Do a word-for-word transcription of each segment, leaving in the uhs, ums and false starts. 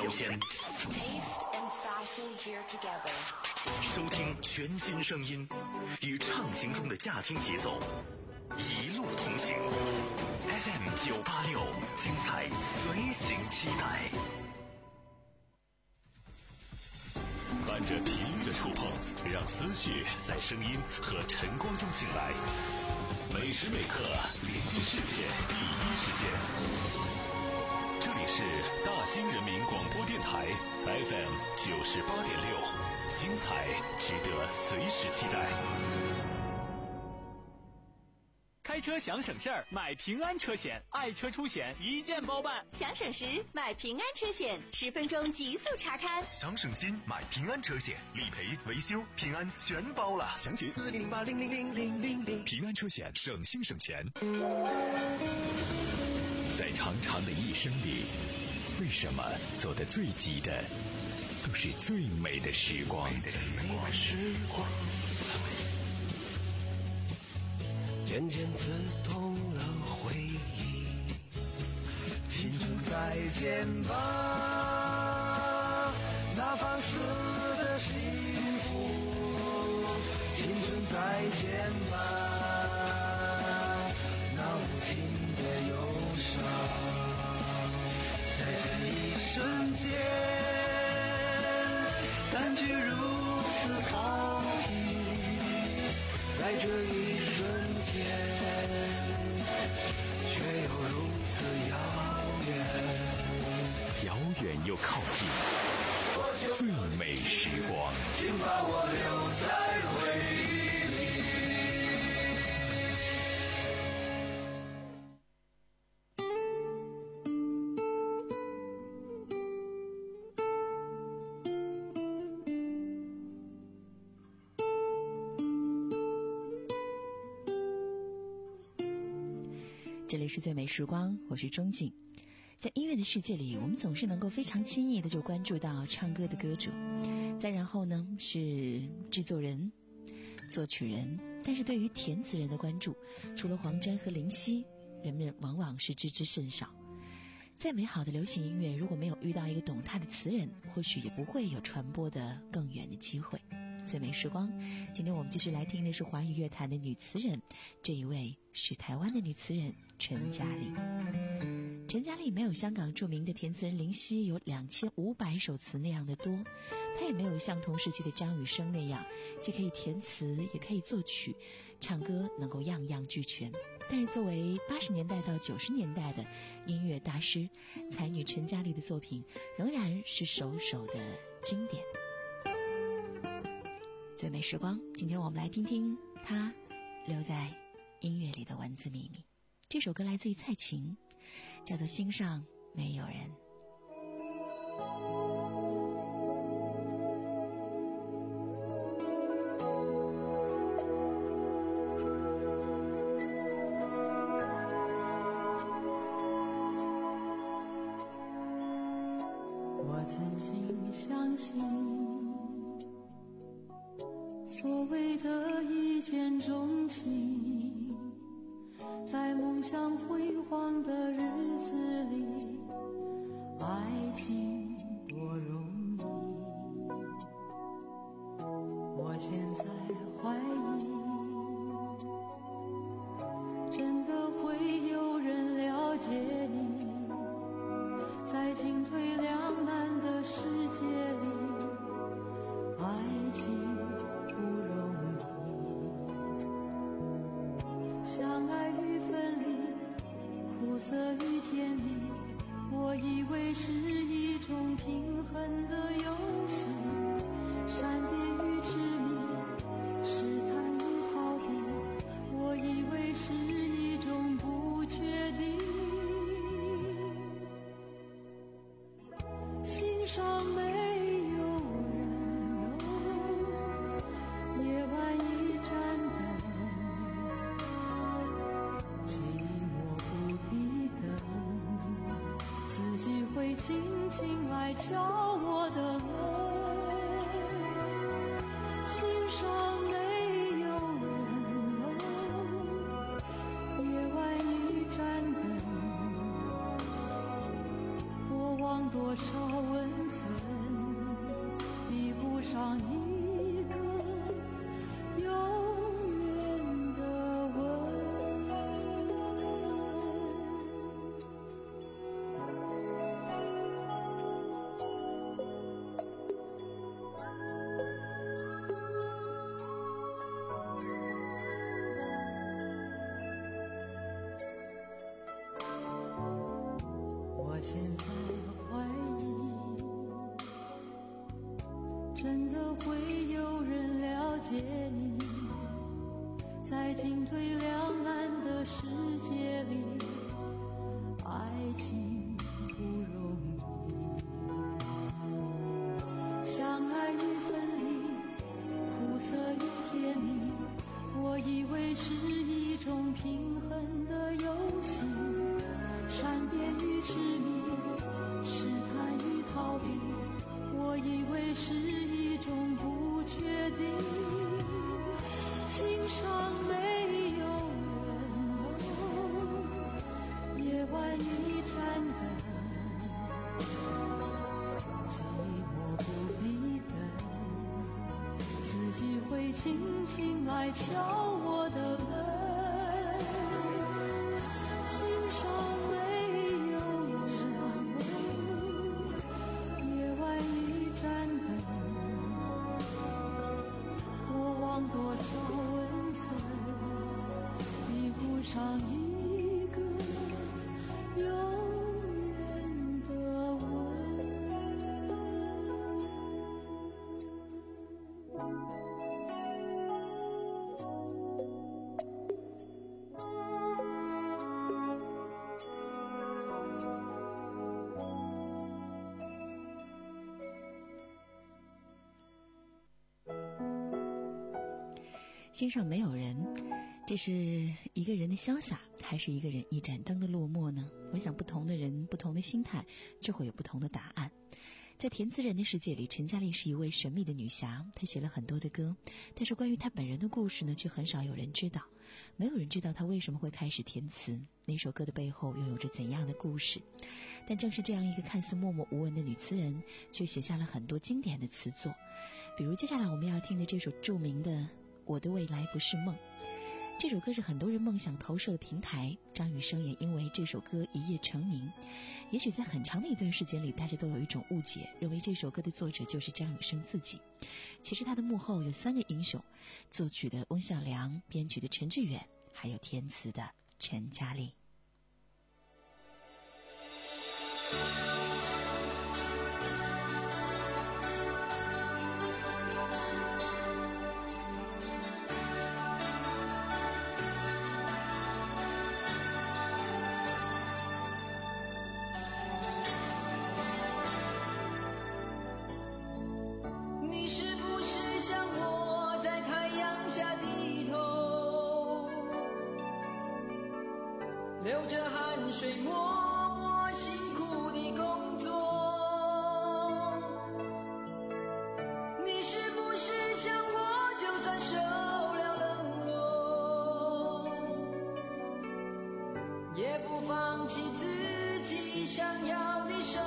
标签，收听全新声音，与畅行中的驾听节奏一路同行。F M 九八六，精彩随行期待。伴着频率的触碰，让思绪在声音和晨光中醒来。每时每刻连接世界第一时间。这里是大兴人民广播电台 F M 九十八点六，精彩值得随时期待。 开车想省事儿，买平安车险，爱车出险一键包办。 想省时买平安车险，十分钟极速查看。 想省心买平安车险，理赔维修平安全包了。详询四零八零零零零零零。平安车险，省心省钱。在长长的一生里，为什么走得最急的都是最美的时光？ 渐渐刺痛了回忆，青春再见吧，那放肆的幸福，青春再见吧，那无情的忧伤，在这一瞬间感觉如此靠近，在这一瞬间却又如此遥远， 遥远又靠近，最美时光， 请把我留在回忆里。 这里是最美时光，我是钟静。在音乐的世界里，我们总是能够非常轻易的就关注到唱歌的歌主，再然后呢是制作人、作曲人，但是对于填词人的关注，除了黄沾和林夕，人们往往是知之甚少。再美好的流行音乐，如果没有遇到一个懂它的词人，或许也不会有传播的更远的机会。最美时光，今天我们继续来听的是华语乐坛的女词人，这一位是台湾的女词人陈嘉丽。陈嘉丽没有香港著名的填词人林夕有两千五百首词那样的多，她也没有像同时期的张雨生那样既可以填词也可以作曲，唱歌能够样样俱全。但是作为八十年代到九十年代的音乐大师，才女陈嘉丽的作品仍然是首首的经典。最美时光，今天我们来听听她留在音乐里的文字秘密。这首歌来自于蔡琴，叫做《心上没有人》。 我曾经相信所谓的一见钟情，在梦想辉煌的日子里，爱情多容易。我现在怀疑，真的会有人了解你，在进退两难的世界里，爱情不容易。相爱与分离，苦涩与甜蜜，我以为是一种平衡的游戏，善变与痴迷，试探与逃避，我以为是一种不确定。心上没有人哦，夜晚一盏灯，寂寞不必等，自己会轻轻来敲我的门。心上没有人哦，夜晚一盏灯，过往多少温存，比不上一个永远的吻。我现在怀疑，真的会有人了解你，在进退两难的世界里，爱情不容易，相爱与分离，苦涩与甜蜜，我以为是一种平衡的游戏，善变与痴迷，试探与逃避，我以为是一种不确定。心上没有人吗？夜晚已站等，寂寞不必等，自己会轻轻来敲我的门。心上没有人，夜晚已站等，过往多少温存，比不上一个永远的吻。 心上没有人，这是一个人的潇洒，还是一个人一盏灯的落寞呢？我想不同的人不同的心态就会有不同的答案。在填词人的世界里，陈嘉丽是一位神秘的女侠，她写了很多的歌，但是关于她本人的故事呢，却很少有人知道。没有人知道她为什么会开始填词，那首歌的背后又有着怎样的故事。但正是这样一个看似默默无闻的女词人，却写下了很多经典的词作。比如接下来我们要听的这首著名的我的未来不是梦，这首歌是很多人梦想投射的平台，张雨生也因为这首歌一夜成名。也许在很长的一段时间里，大家都有一种误解，认为这首歌的作者就是张雨生自己。其实他的幕后有三个英雄，作曲的翁孝良，编曲的陈志远，还有填词的陈嘉丽。 流着汗水默默辛苦的工作，你是不是像我就算受了冷落，也不放弃自己想要的生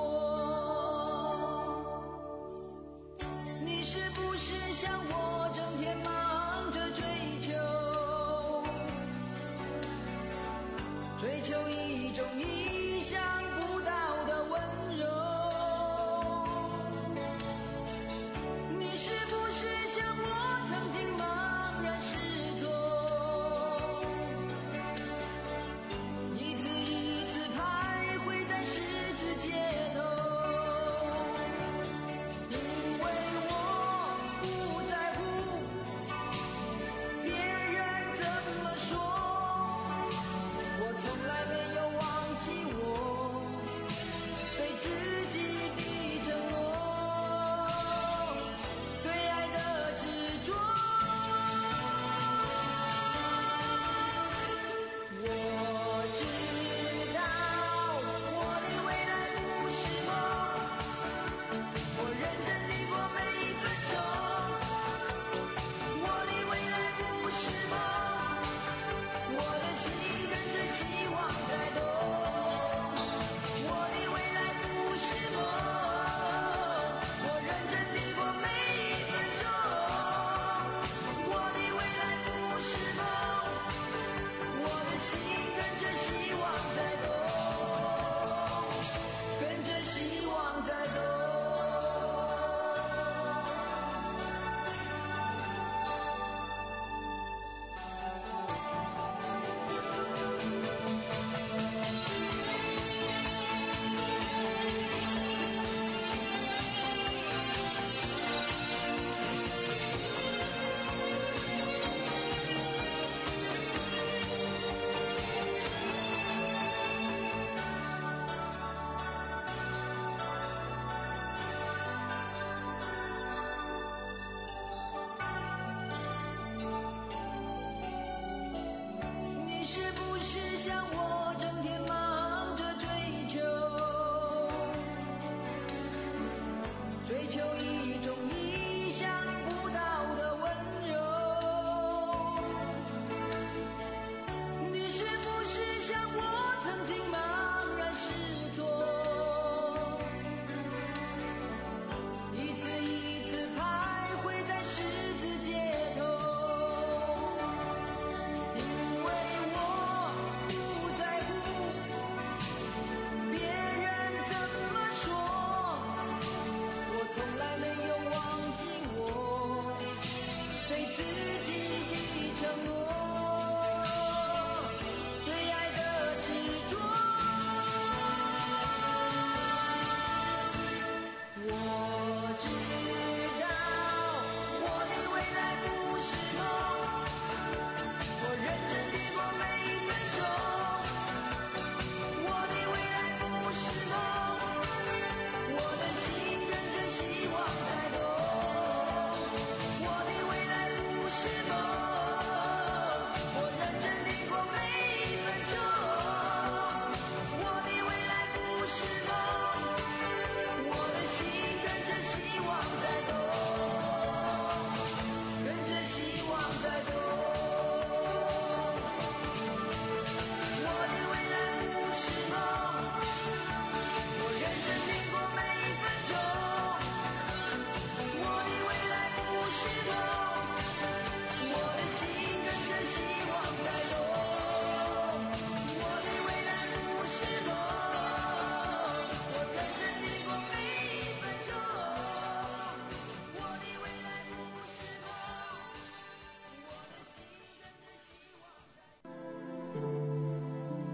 活？你是不是像我整天忙着追求，追求一种意想不到的温柔？你是不是像我曾经茫然失措，一次一次徘徊在十字街头？因为我不在乎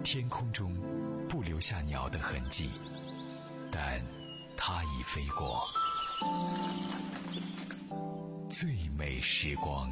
天空中不留下鸟的痕迹，但它已飞过。最美时光。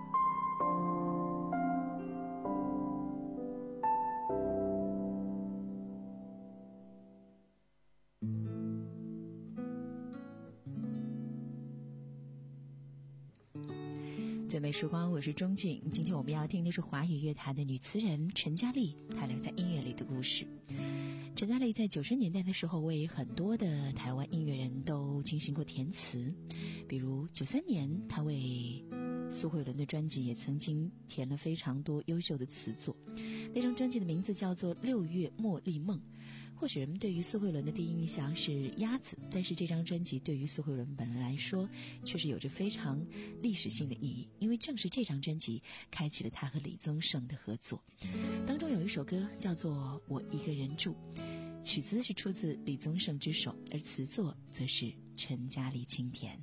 最美时光，我是钟静。今天我们要听的是华语乐坛的女词人陈嘉丽，她留在音乐里的故事。陈嘉丽在九十年代的时候，为很多的台湾音乐人都进行过填词，比如九三年，她为苏慧伦的专辑也曾经填了非常多优秀的词作。那张专辑的名字叫做《六月茉莉梦》。或许人们对于苏慧伦的第一印象是鸭子，但是这张专辑对于苏慧伦本人来说却是有着非常历史性的意义，因为正是这张专辑开启了他和李宗盛的合作。当中有一首歌叫做《我一个人住》，曲子是出自李宗盛之手，而词作则是陈嘉丽亲填。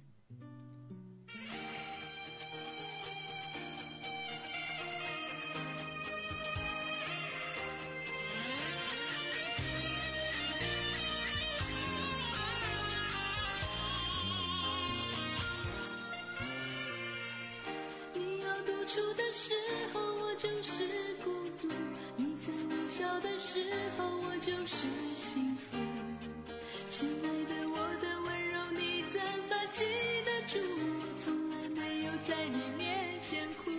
处的时候我就是孤独，你在微笑的时候我就是幸福。亲爱的，我的温柔你怎么记得住？我从来没有在你面前哭。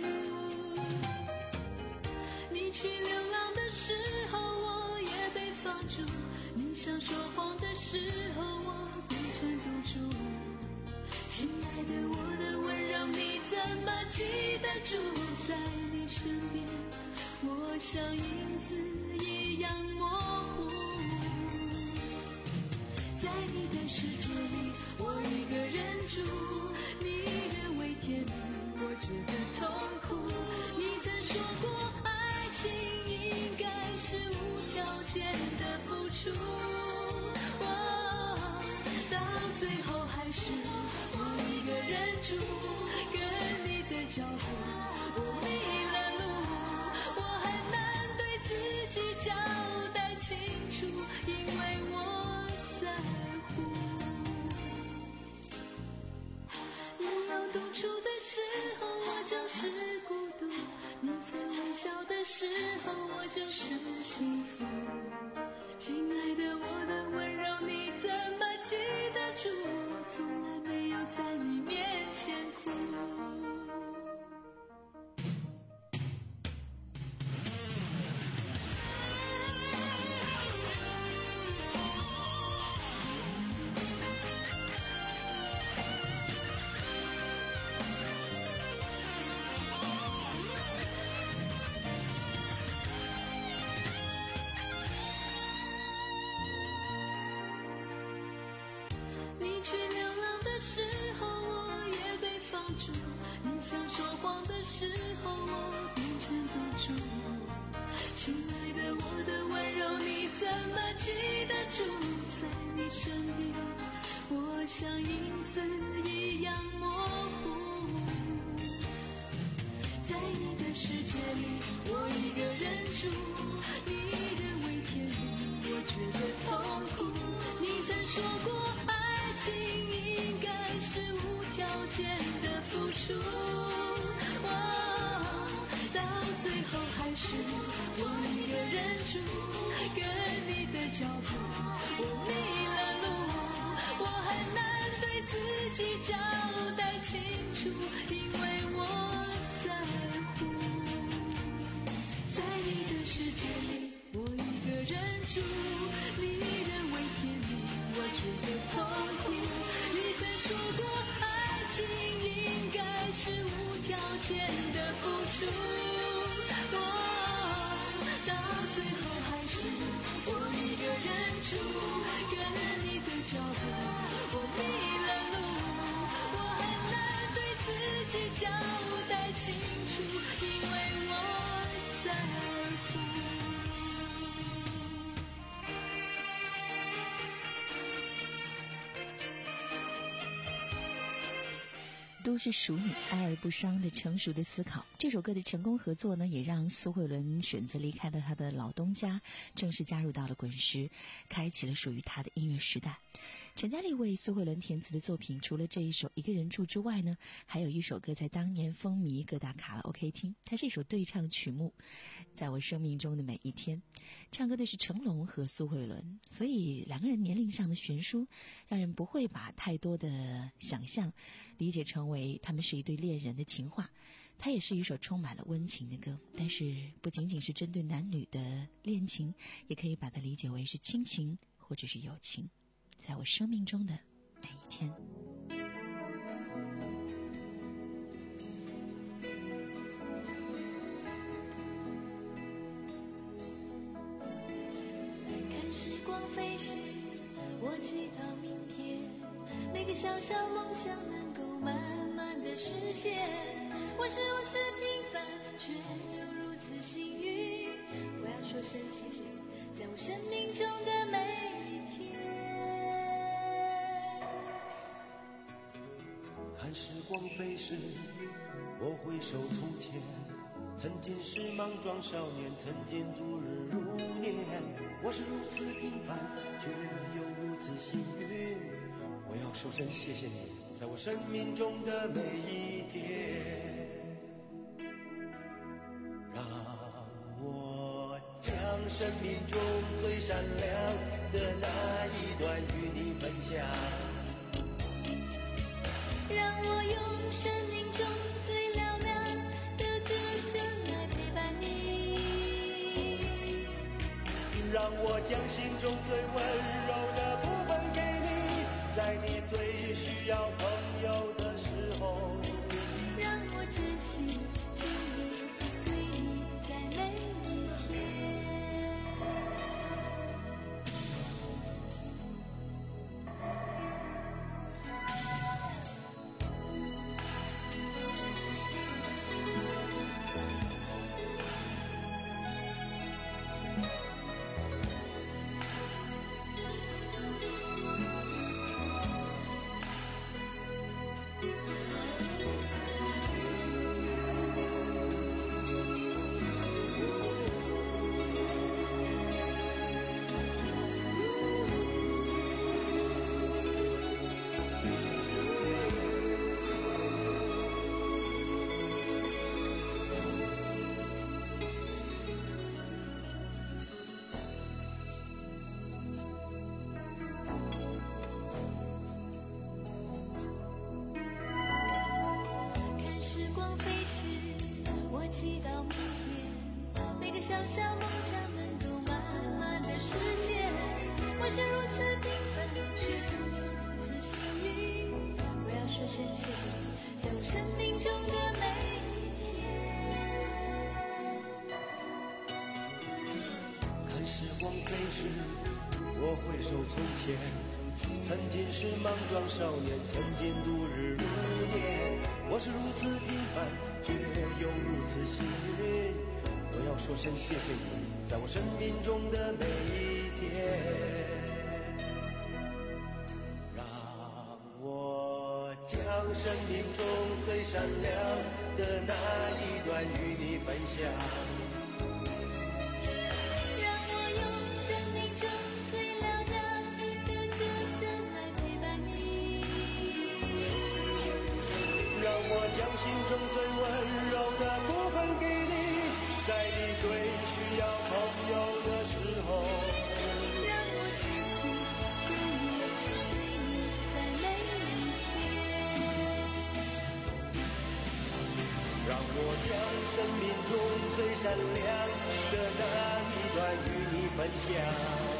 你去流浪的时候我也被放逐，你想说谎的时候我变成赌注。亲爱的，我的温柔你怎么记得住？在你身边我像影子一样模糊。在你的世界里我一个人住，你认为甜蜜我觉得痛苦。你曾说过爱情应该是无条件的付出，哦，到最后还是一个人住，跟你的脚步我迷了路，我很难对自己交代清楚，因为我在乎。你要独处的时候我就是孤独，你在微笑的时候我就是幸福。亲爱的，我的温柔你怎么记得住？我从来没有在你面前哭。你去流浪的时候我也被放逐，你想说谎的时候我变成赌注。亲爱的，我的温柔你怎么记得住？在你身边我像影子一样模糊。在你的世界里我一个人住，你认为甜蜜我觉得痛苦。你曾说过爱情应该是无条件的付出，哦，到最后还是我一个人住，跟你的脚步我迷了路，我很难对自己交代清楚，因为我在乎。在你的世界里我一个人住，你认为甜蜜我觉得痛苦。你曾说过爱情应该是无条件的付出，哦，到最后还是我一个人住，跟你的脚步我迷了路，我很难对自己交代清楚，因为我在乎。 都是属你，爱而不伤的成熟的思考。这首歌的成功合作呢，也让苏慧伦选择离开了她的老东家，正式加入到了滚石，开启了属于她的音乐时代。陈嘉丽为苏慧伦填词的作品，除了这一首《一个人住》之外呢，还有一首歌在当年风靡各大卡拉 OK 厅，它是一首对唱曲目，在我生命中的每一天。唱歌的是成龙和苏慧伦，所以两个人年龄上的悬殊，让人不会把太多的想象理解成为他们是一对恋人的情话。它也是一首充满了温情的歌，但是不仅仅是针对男女的恋情，也可以把它理解为是亲情或者是友情。在我生命中的每一天。 看时光飞逝，我祈祷明天每个小小梦想能够慢慢的实现。我是如此平凡，却又如此幸运，我要说声谢谢你，在我生命中的每一天。 看时光飞逝，我回首从前，曾经是莽撞少年，曾经度日如年。我是如此平凡，却又如此幸运，我要说声谢谢你，在我生命中的每一天。让我将生命中最闪亮的那一段与你分享， 让我用生命中最嘹亮的歌声来陪伴你， 让我将心中最温柔的部分给你，在你最需要朋友的时候， 让我真心真意对你在每一天。祈祷明天每个小小梦想能够慢慢的实现。我是如此平凡，却又如此幸运，我要说声谢谢你，在我生命中的每一天。 看时光飞逝，我回首从前，曾经是莽撞少年，曾经度日如年。我是如此平凡，却又如此幸运，我要说声谢谢你，在我生命中的每一天。让我将生命中最闪亮的那一段与你分享，将心中最温柔的部分给你，在你最需要朋友的时候， 让我真心真意对你在每一天。 让我将生命中最闪亮的那一段与你分享，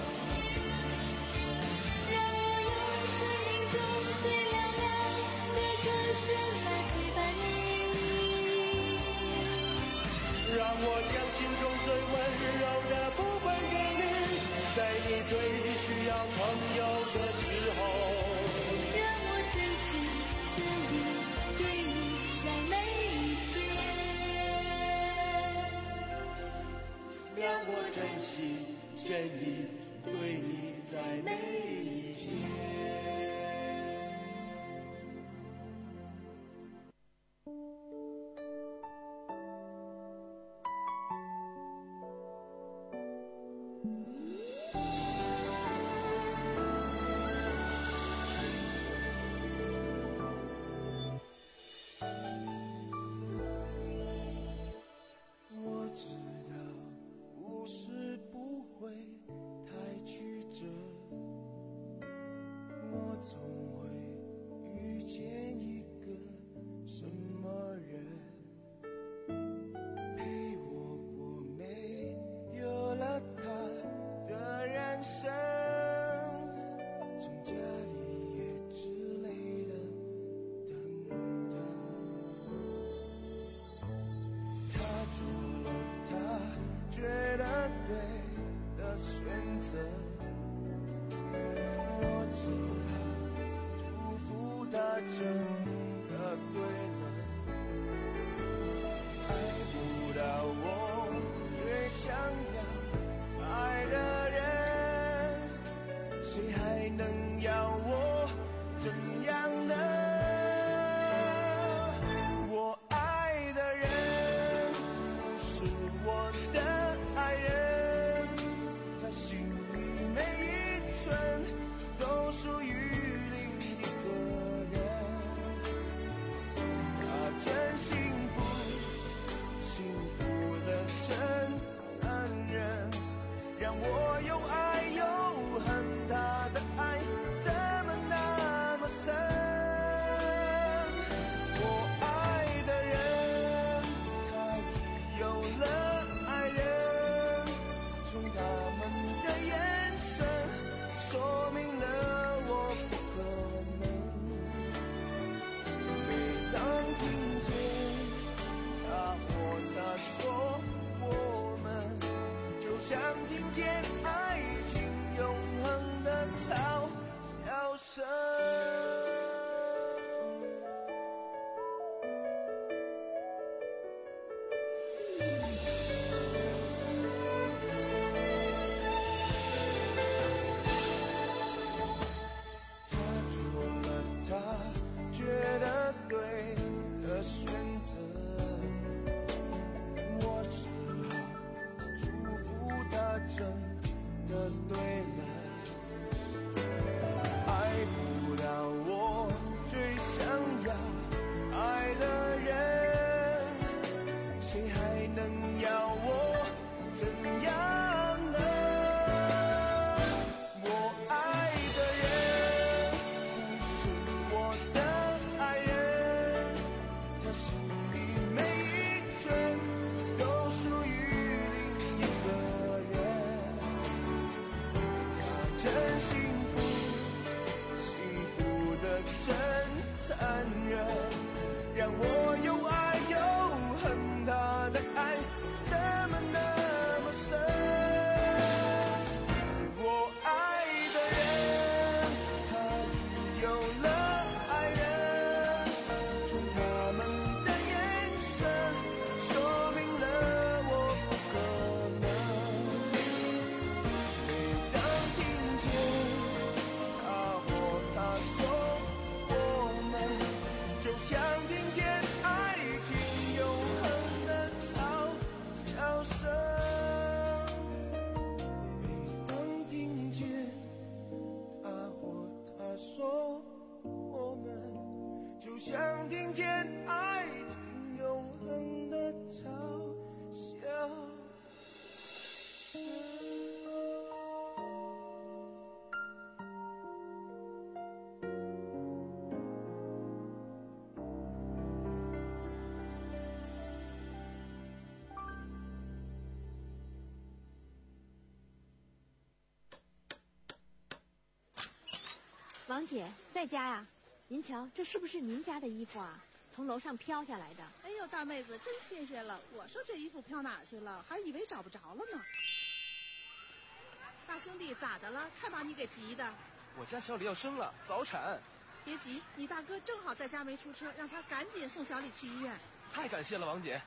让我将心中最温柔的部分给你，在你最需要朋友的时候， 让我真心真意对你在每一天， 让我真心真意对你在每一天。 总会遇见一个什么人，陪我过没有了他的人生，从家里也之类的等等。他做了他觉得对的选择，我只好祝福他真的对了。爱不到我最想要爱的人，谁还能要我怎样呢？我爱的人不是我的爱人，他心里每一寸都属于另一个人。他真幸福，幸福的真残忍，让我又爱又恨。他的爱怎么那么深？我爱的人，他已有了爱人，从他们的眼神说明了我不可能。每当听见他或她说我们，就像听见爱情永恒的嘲笑声。他做了他觉得对的选择，我只好祝福他真的对了。爱不到我最想要爱的人，谁还能要我怎样呢？我爱的人不是我的爱人，他心里每一寸都属于另一个人。他真幸福，幸福的真残忍，让我又爱又恨。他的爱怎么那么深？我爱的人，他已有了爱人，从他们的眼神说明了我不可能。每当听见他或她说我们，就像听见爱情永恒的嘲笑声。每当听见他或她说我们，就像听见爱情永恒的嘲笑声。 王姐在家呀？您瞧，这是不是您家的衣服啊？从楼上飘下来的。 哎呦，大妹子，真谢谢了！我说这衣服飘哪去了，还以为找不着了呢。大兄弟，咋的了？看把你给急的。 我家小李要生了，早产。 别急，你大哥正好在家没出车，让他赶紧送小李去医院。 太感谢了，王姐。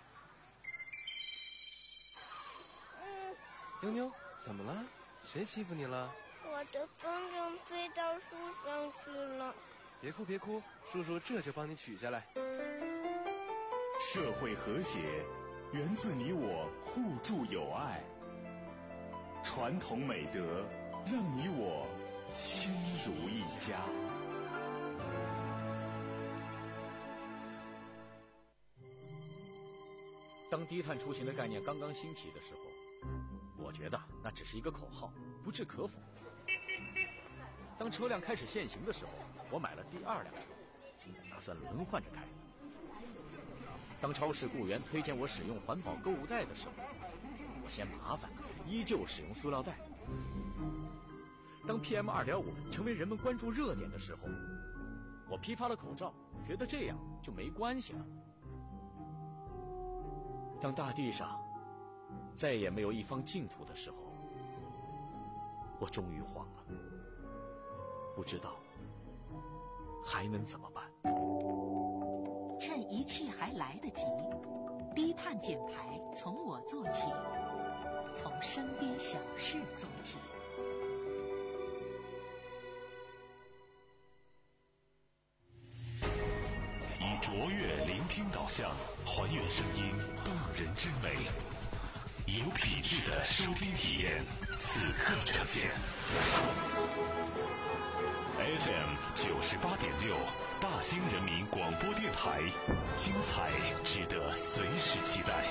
嗯。 妞妞，怎么了？谁欺负你了？ 我的风筝飞到树上去了。 别哭别哭，叔叔这就帮你取下来。 社会和谐源自你我互助友爱，传统美德让你我亲如一家。 当低碳出行的概念刚刚兴起的时候，我觉得那只是一个口号，不置可否。 当车辆开始限行的时候，我买了第二辆车，打算轮换着开。当超市雇员推荐我使用环保购物袋的时候，我嫌麻烦，依旧使用塑料袋。当 P M 二点五 成为人们关注热点的时候，我批发了口罩，觉得这样就没关系了。当大地上再也没有一方净土的时候，我终于慌了，不知道还能怎么办。 趁一切还来得及，低碳减排从我做起，从身边小事做起。 以卓越聆听导向，还原声音动人之美，有品质的收听体验，此刻呈现。F M 九十八点六，大兴人民广播电台，精彩值得随时期待。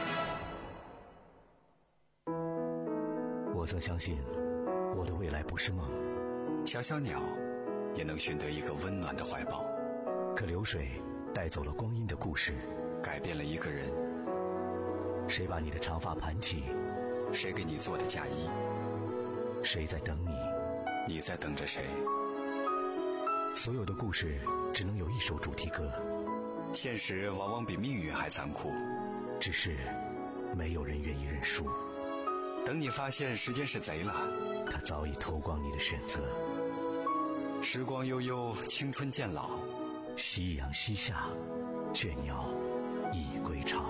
我曾相信，我的未来不是梦。 小小鸟也能寻得一个温暖的怀抱。 可流水带走了光阴的故事， 改变了一个人。 谁把你的长发盘起？ 谁给你做的嫁衣？ 谁在等你？ 你在等着谁？ 所有的故事只能有一首主题歌。 现实往往比命运还残酷， 只是没有人愿意认输。 等你发现时间是贼了， 他早已偷光你的选择。 时光悠悠，青春渐老， 夕阳西下，倦鸟已归巢。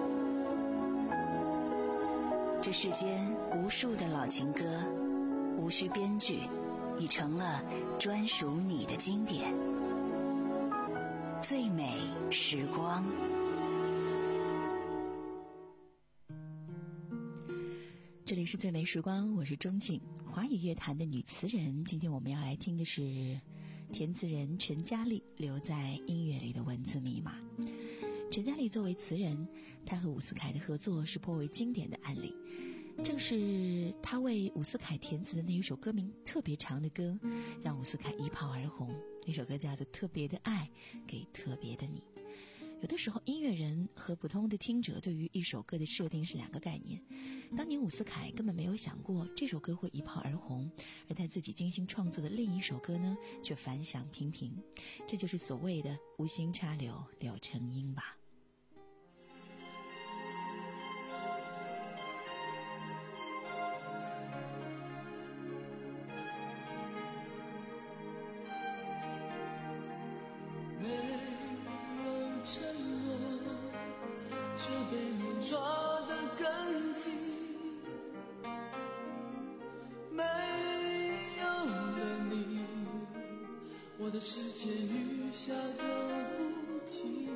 这世间无数的老情歌，无需编剧，已成了专属你的经典。最美时光。 这里是最美时光，我是钟静。华语乐坛的女词人，今天我们要来听的是填词人陈嘉丽留在音乐里的文字密码。陈嘉丽作为词人，她和伍思凯的合作是颇为经典的案例。正是她为伍思凯填词的那一首歌名特别长的歌，让伍思凯一炮而红。那首歌叫做《特别的爱给特别的你》。有的时候，音乐人和普通的听者对于一首歌的设定是两个概念。当年伍思凯根本没有想过这首歌会一炮而红，而他自己精心创作的另一首歌呢，却反响平平。这就是所谓的无心插柳柳成荫吧。 我的世界雨下个不停，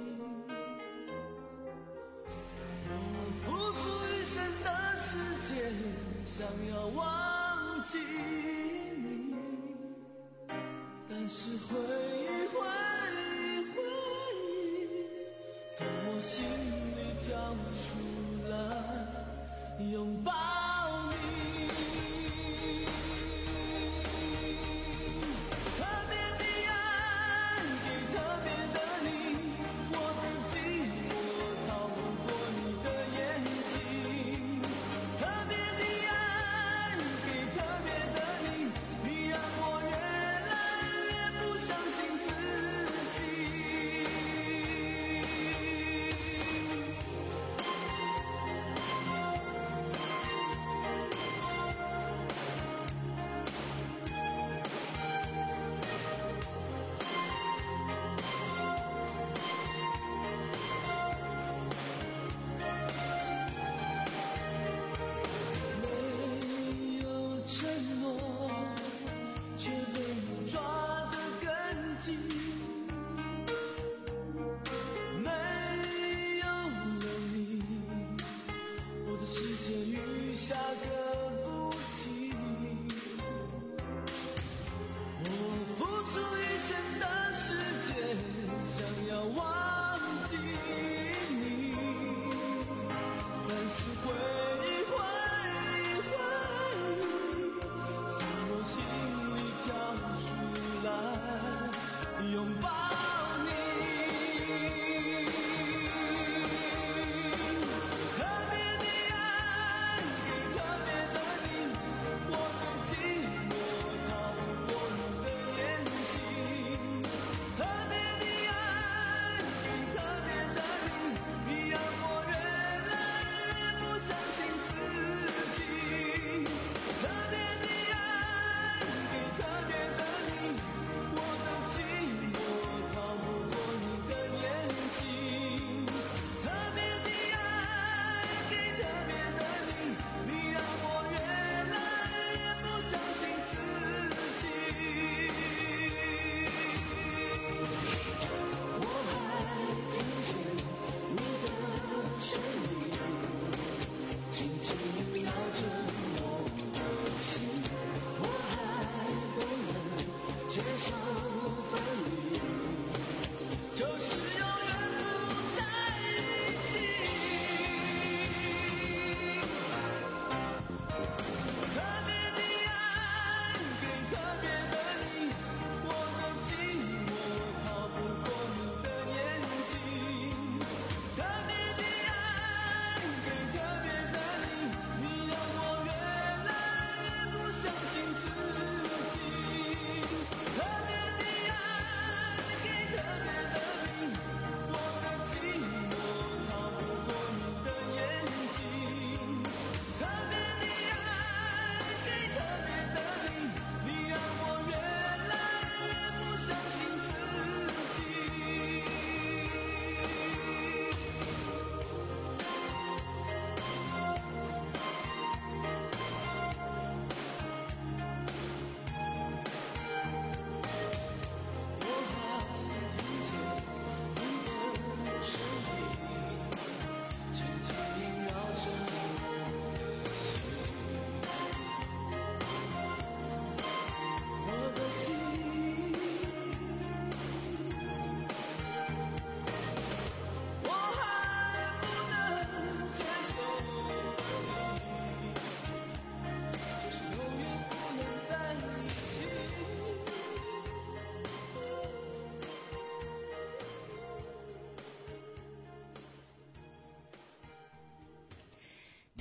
我付出一生的时间，想要忘记你，但是回忆回忆回忆，从我心里跳出来拥抱你。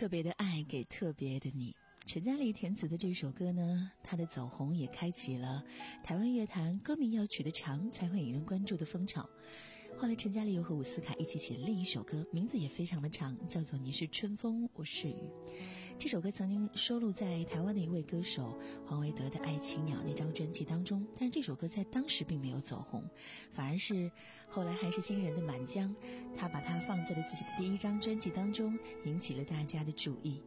特别的爱给特别的你。陈嘉丽填词的这首歌呢，她的走红也开启了台湾乐坛歌名要取得长才会引人关注的风潮。后来陈嘉丽又和伍思凯一起写了另一首歌，名字也非常的长，叫做你是春风我是雨。这首歌曾经收录在台湾的一位歌手黄维德的爱情鸟那张专辑当中，但是这首歌在当时并没有走红，反而是后来还是新人的满江，他把它放在了自己的第一张专辑当中，引起了大家的注意。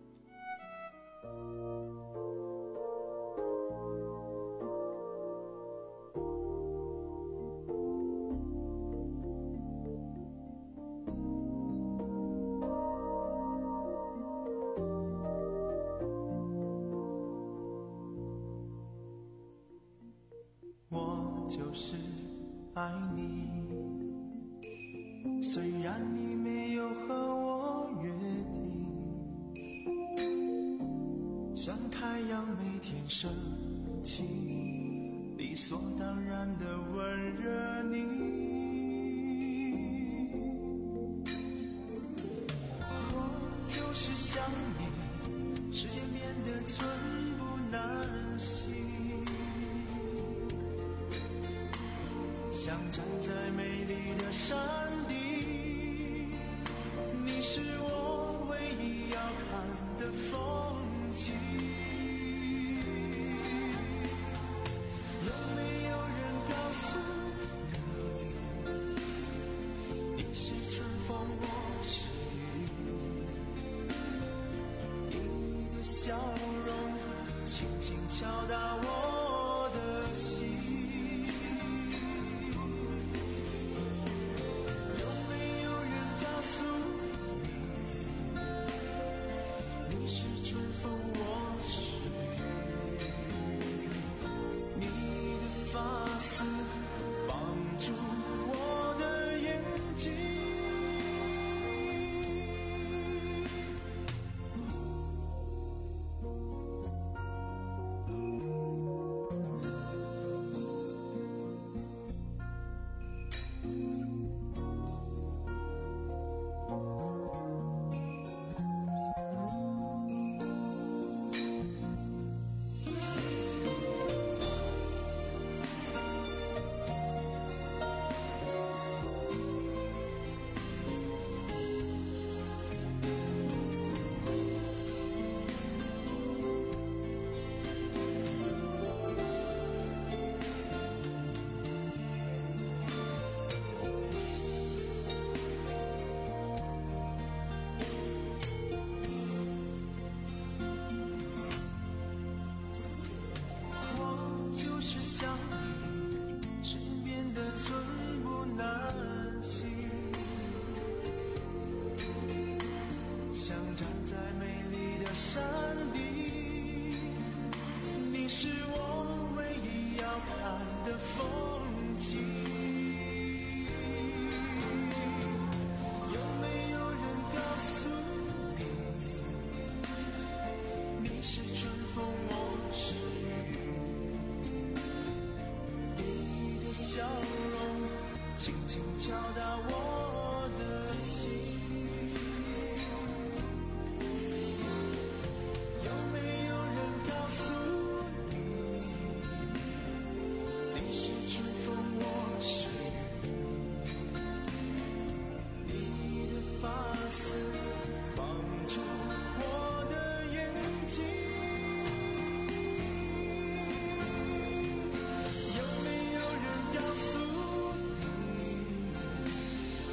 就是爱你，虽然你没有和我约定，像太阳每天升起，理所当然的温热你。我就是想你，时间变得寸步难行，像站在美丽的山顶，你是我唯一要看的风景。有没有人告诉你，你是春风我是雨，你的笑容轻轻敲打我的心。就是想你，时间变得寸步难行，像站在美丽的山顶，你是我唯一要看的风景。有没有人告诉你，你是春风我是雨，笑容轻轻敲打我的心。有没有人告诉你，你是春风我是雨，你的发丝绑住我的眼睛。有没有人告诉你，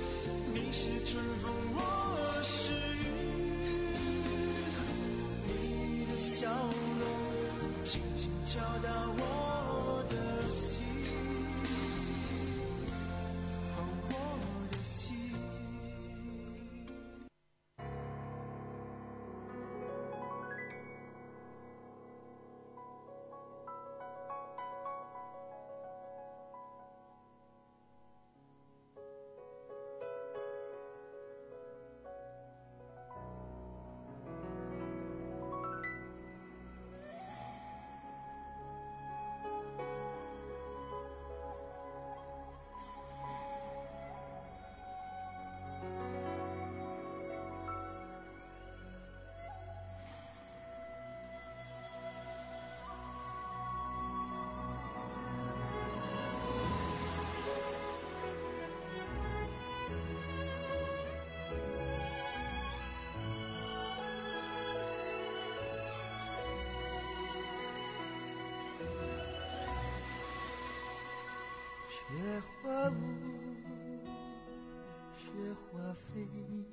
雪花舞，雪花飞，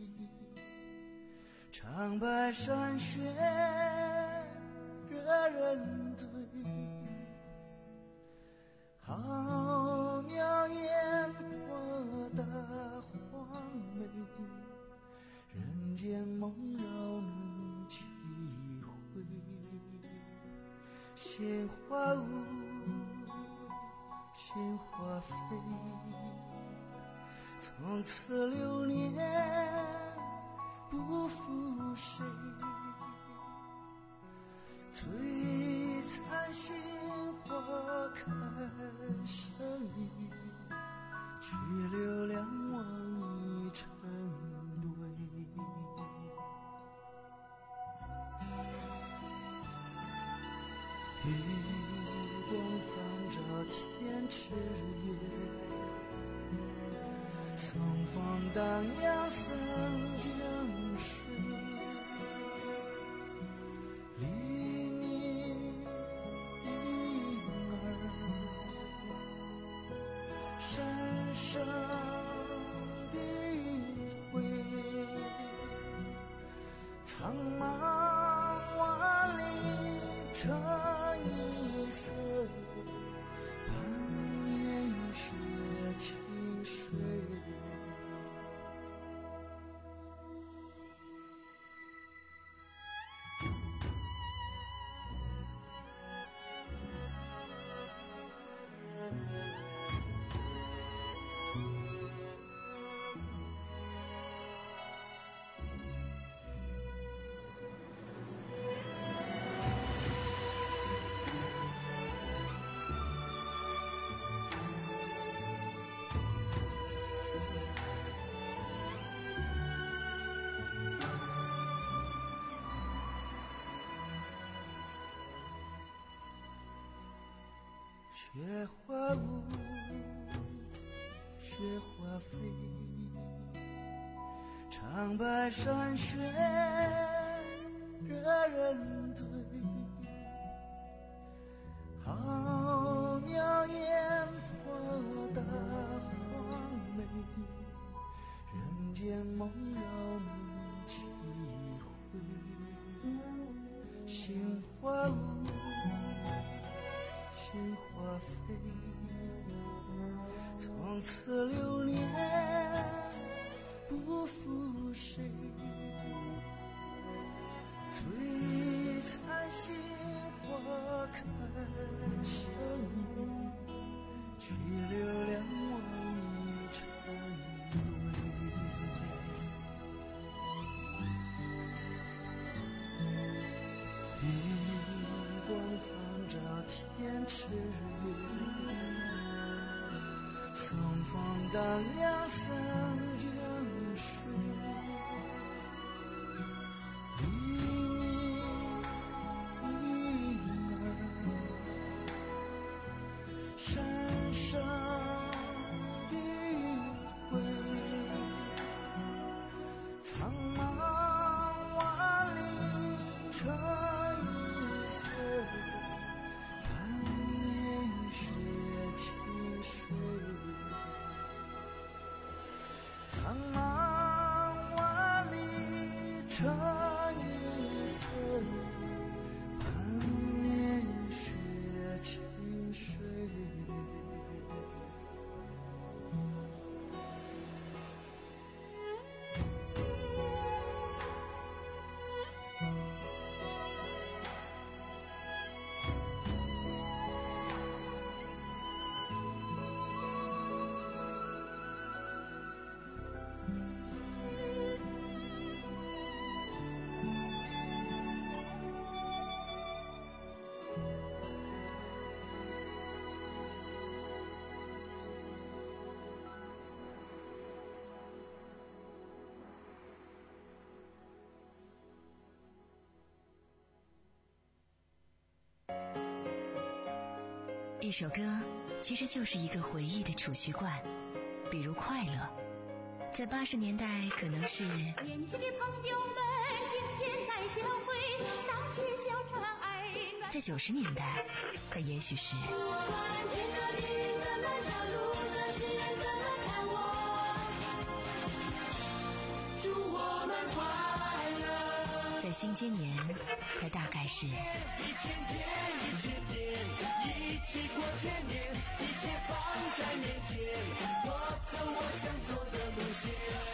长白山雪惹人醉，浩渺烟波大黄梅，人间梦绕能体会。鲜花舞，鲜花飞，从此流年不负谁。璀璨星火看生意，去流两忘一成对。月光反照天池月，松风荡漾三江水。黎明婴儿，深深的灰，苍茫万里成一色，半年雪清水。雪花舞，雪花飞，长白山雪惹人醉，浩渺烟波大黄梅，人间梦绕能体会。鲜花舞，鲜花飞，从此流年不负谁。璀璨星火看生意，去流两忘一成对。月光反照天池月，松风荡漾三江水。黎明婴儿，深深的灰，苍茫万里成一色，半年雪清水。苍茫万里成一色，半年雪清水。 一首歌其实就是一个回忆的储蓄罐，比如快乐，在八十年代可能是年轻的朋友们，今天来相会，荡起小船儿暖。 在九十年代，它也许是不管天上的雨怎么下，路新千年，它大概是一千天，一千天，一起过千年，一切放在面前，我走我想走的路线。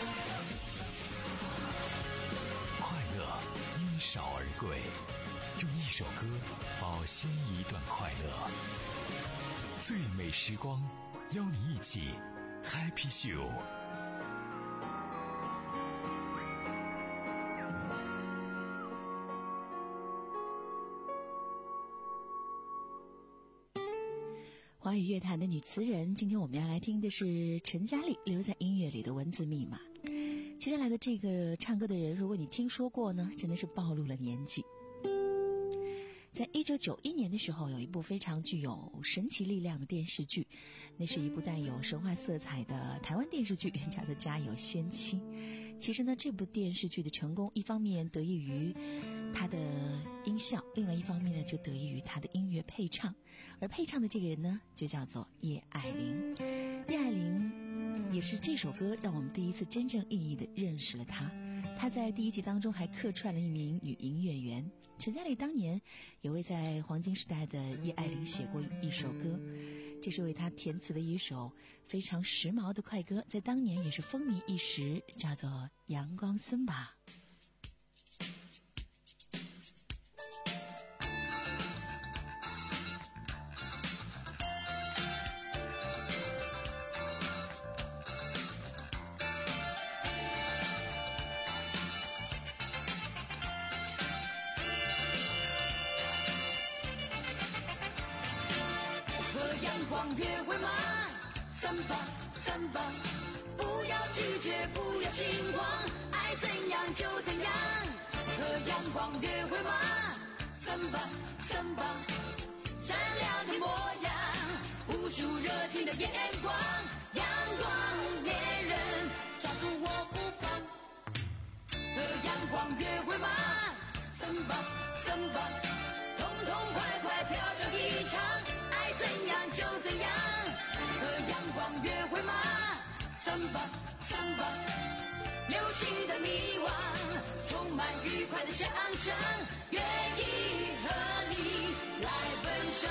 快乐因少而贵，用一首歌保鲜一段快乐。最美时光，邀你一起 Happy Show。 华语乐坛的女词人，今天我们要来听的是陈嘉丽留在音乐里的文字密码。接下来的这个唱歌的人，如果你听说过呢，真的是暴露了年纪。在一九九一年的时候，有一部非常具有神奇力量的电视剧，那是一部带有神话色彩的台湾电视剧，叫做《家有仙妻》。其实呢，这部电视剧的成功，一方面得益于它的音效，另外一方面呢，就得益于它的音乐配唱。而配唱的这个人呢，就叫做叶爱玲。叶爱玲也是这首歌让我们第一次真正意义的认识了她。她在第一集当中还客串了一名女音乐员。陈嘉丽当年也为在黄金时代的叶爱玲写过一首歌，这是为她填词的一首非常时髦的快歌，在当年也是风靡一时，叫做《阳光森巴》。 约会吗？散吧散吧，不要拒绝，不要心慌，爱怎样就怎样。和阳光约会吗？散吧散吧，闪亮的模样，无数热情的眼光，阳光恋人抓住我不放。和阳光约会吗？散吧散吧，痛痛快快飘上一场，爱怎样就怎样。和阳光约会吗？散吧散吧，流星的迷惘，充满愉快的想象，愿意和你来分享。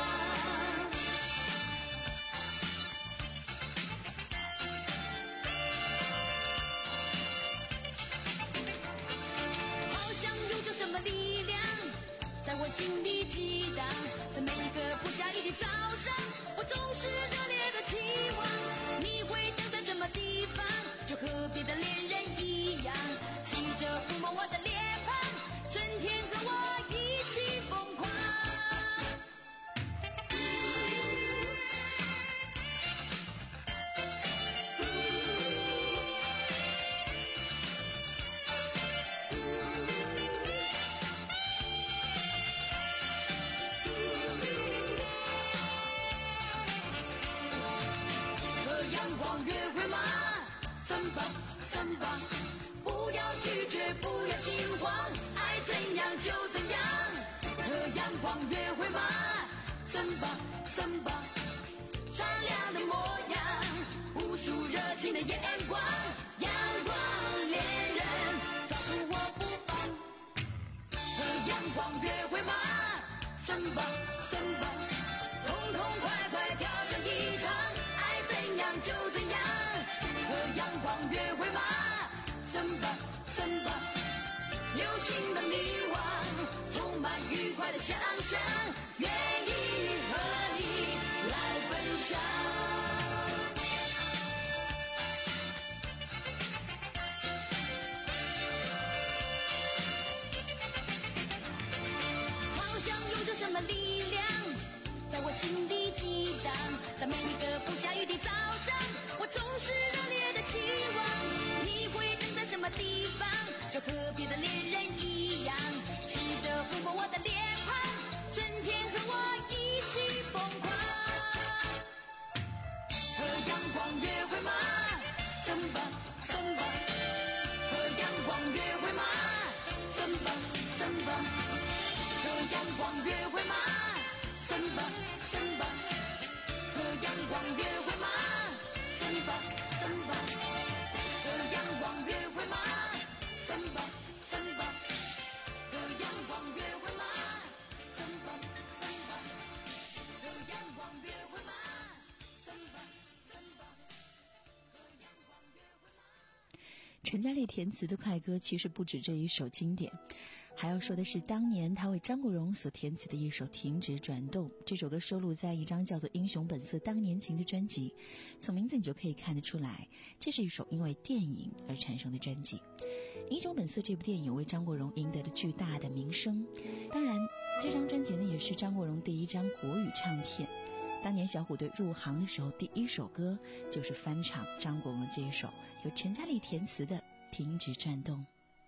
好像有着什么力量在我心里激荡，在每一个不下雨的早上，我总是热烈的期望你会等在什么地方，就和别的恋人一样，骑着抚摸我的脸庞，春天和我一起疯狂。散吧，不要拒绝，不要心慌，爱怎样就怎样。和阳光约会吗？散吧散吧，闪亮的模样，无数热情的眼光，阳光恋人抓住我不放。和阳光约会吗？散吧散吧，痛痛快快跳上一场，爱怎样就怎样。和阳光约会吗？散吧散吧，流星的迷惘，充满愉快的想象，愿意和你来分享。好像有着什么力量在我心里激荡，在每一个不下雨的早上，我总是热烈的期望你会等在什么地方，就和别的恋人一样，骑着抚摸我的脸庞，春天和我一起疯狂。和阳光约会吗？散吧散吧，和阳光约会吗？散吧散吧，和阳光约会吗？散吧散吧，和阳光约会吗？散吧散吧，和阳光约会吗？散吧散吧， 陈嘉丽填词的快歌其实不止这一首经典，还要说的是当年他为张国荣所填词的一首《停止转动》。这首歌收录在一张叫做《英雄本色当年情》的专辑，从名字你就可以看得出来，这是一首因为电影而产生的专辑。《英雄本色》这部电影为张国荣赢得了巨大的名声，当然这张专辑呢也是张国荣第一张国语唱片。当年小虎队入行的时候，第一首歌就是翻唱张国荣这一首由陈嘉丽填词的《停止转动》。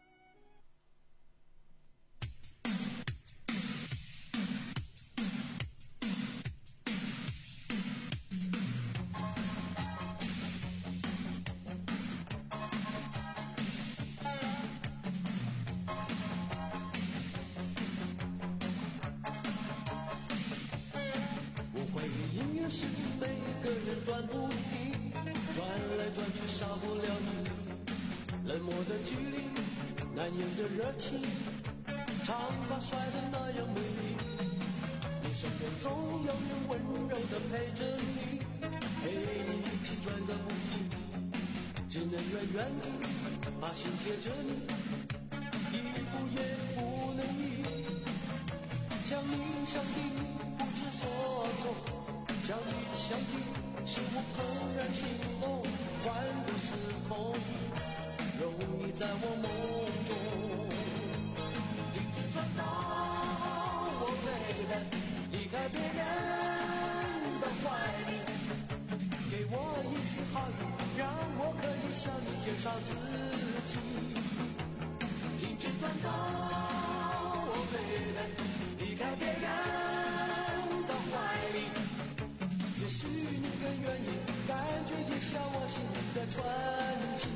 是每个人转不停，转来转去少不了你。冷漠的距离，难言的热情，长发甩得那样美丽。你身边总有人温柔地陪着你，陪你一起转个不停。只能远远地把心贴着你，一步也不能移。想你想你不知所措，相依相依使我怦然心动，换个时空，有你在我梦中。停止转动，我为了离开别人的怀里，给我一次好运，让我可以向你介绍自己。停止转动，我为了离开别人的怀里，也许你更愿意感觉一下我心的传奇。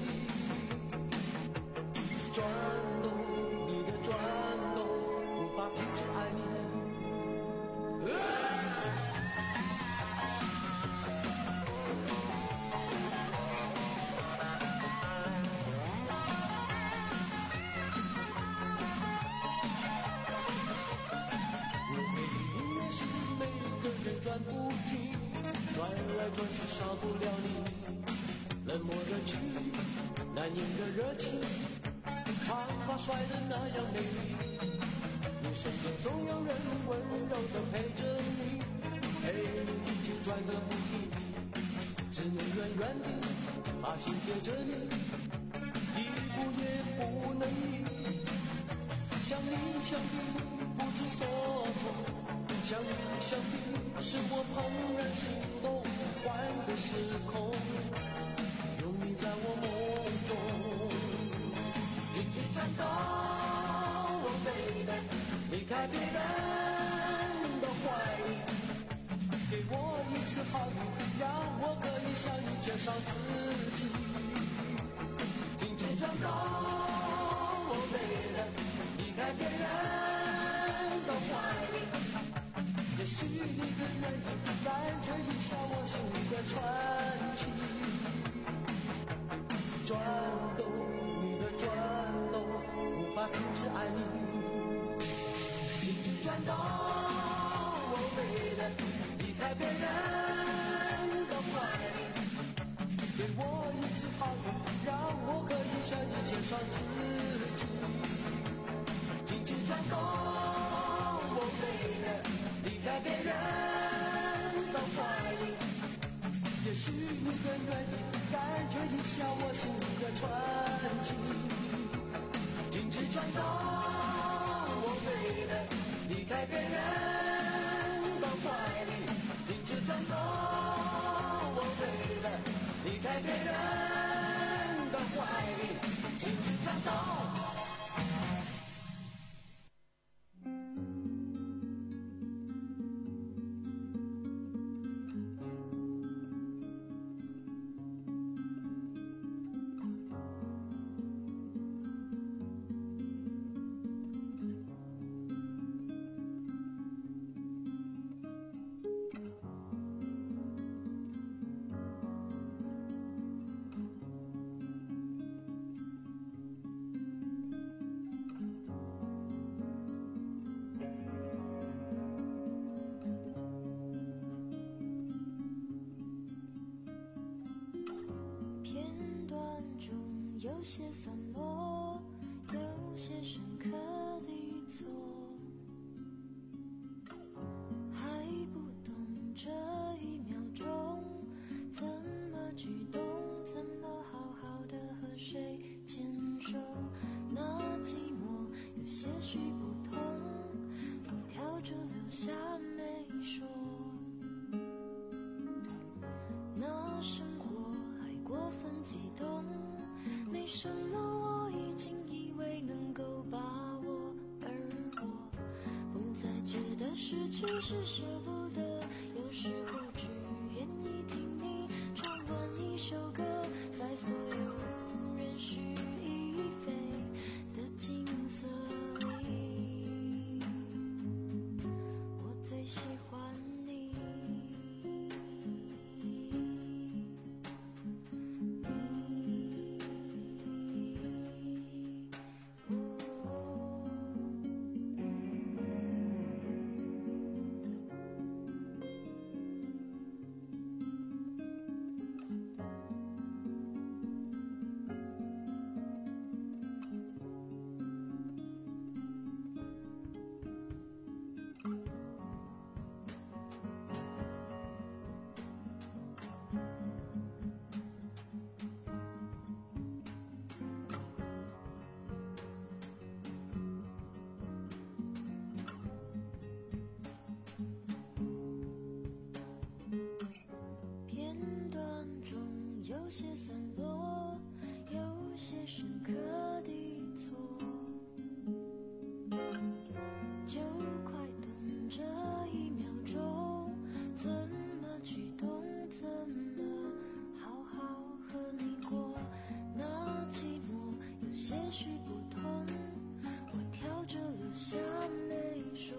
转动，你的转动，无法停止爱你。我会因为是每个人转不停，转来转去少不了你。冷漠的距离，难言的热情，长发甩得那样美丽。你身边总有人温柔地陪着你，陪你一起转个不停。只能远远地把心贴着你，一步也不能移。想你想你不知所措，想你想你使我怦然心动，换个时空，有你在我梦中。停止转动，我为了离开别人的怀里，给我一次好运，让我可以向你介绍自己。停止转动，我为了离开别人的怀里，也许你更愿意感觉一下我心里的传奇。转动，你的转动，无法停止爱你。停止转动，我为了离开别人的怀里，给我一次好运，让我可以向你介绍自己。停止转动，我为了离开别人的怀里，也许你更愿意感觉一下我心里的传奇。停止转动，我为了离开别人的怀里，停止转动，我为了离开别人的怀里，停止转动。 有些散落，有些深刻地错，还不懂这一秒钟怎么举动，怎么好好的和谁牵手，那寂寞有些许不同，我挑着留下没说，那生活还过分激动，没什么我已经以为能够把握，而我不再觉得失去是舍不得，有时候只愿意听你唱完一首歌，在所有人事已非的景色里，我最喜欢你。片段中有些散落，有些深刻地错，就快懂这一秒钟怎么举动，怎么好好和你过，那寂寞有些许不同，我挑着留下没说，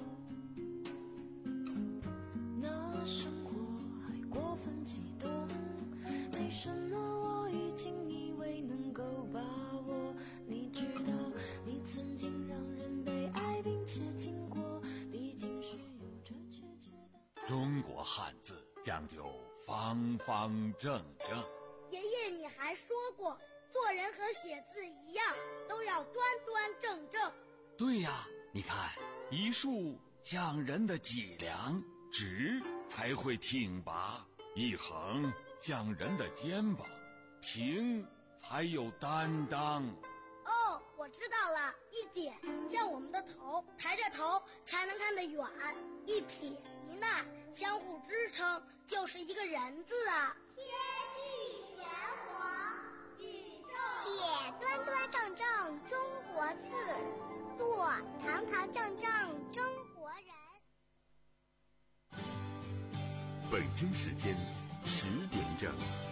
那生活还过分激动，没什么我已经以为能够把握，你知道你曾经让人被爱并且经过，毕竟是有着确切的。 中国汉字讲究方方正正。 爷爷你还说过，做人和写字一样，都要端端正正。 对呀，你看一竖讲人的脊梁，直才会挺拔；一横讲人的肩膀，平才有担当。 哦，我知道了，一点像我们的头，抬着头才能看得远；一撇一捺相互支撑，就是一个人字啊。 天地玄黄，宇宙写端端正正中国字，做堂堂正正中国人。 北京时间十点整。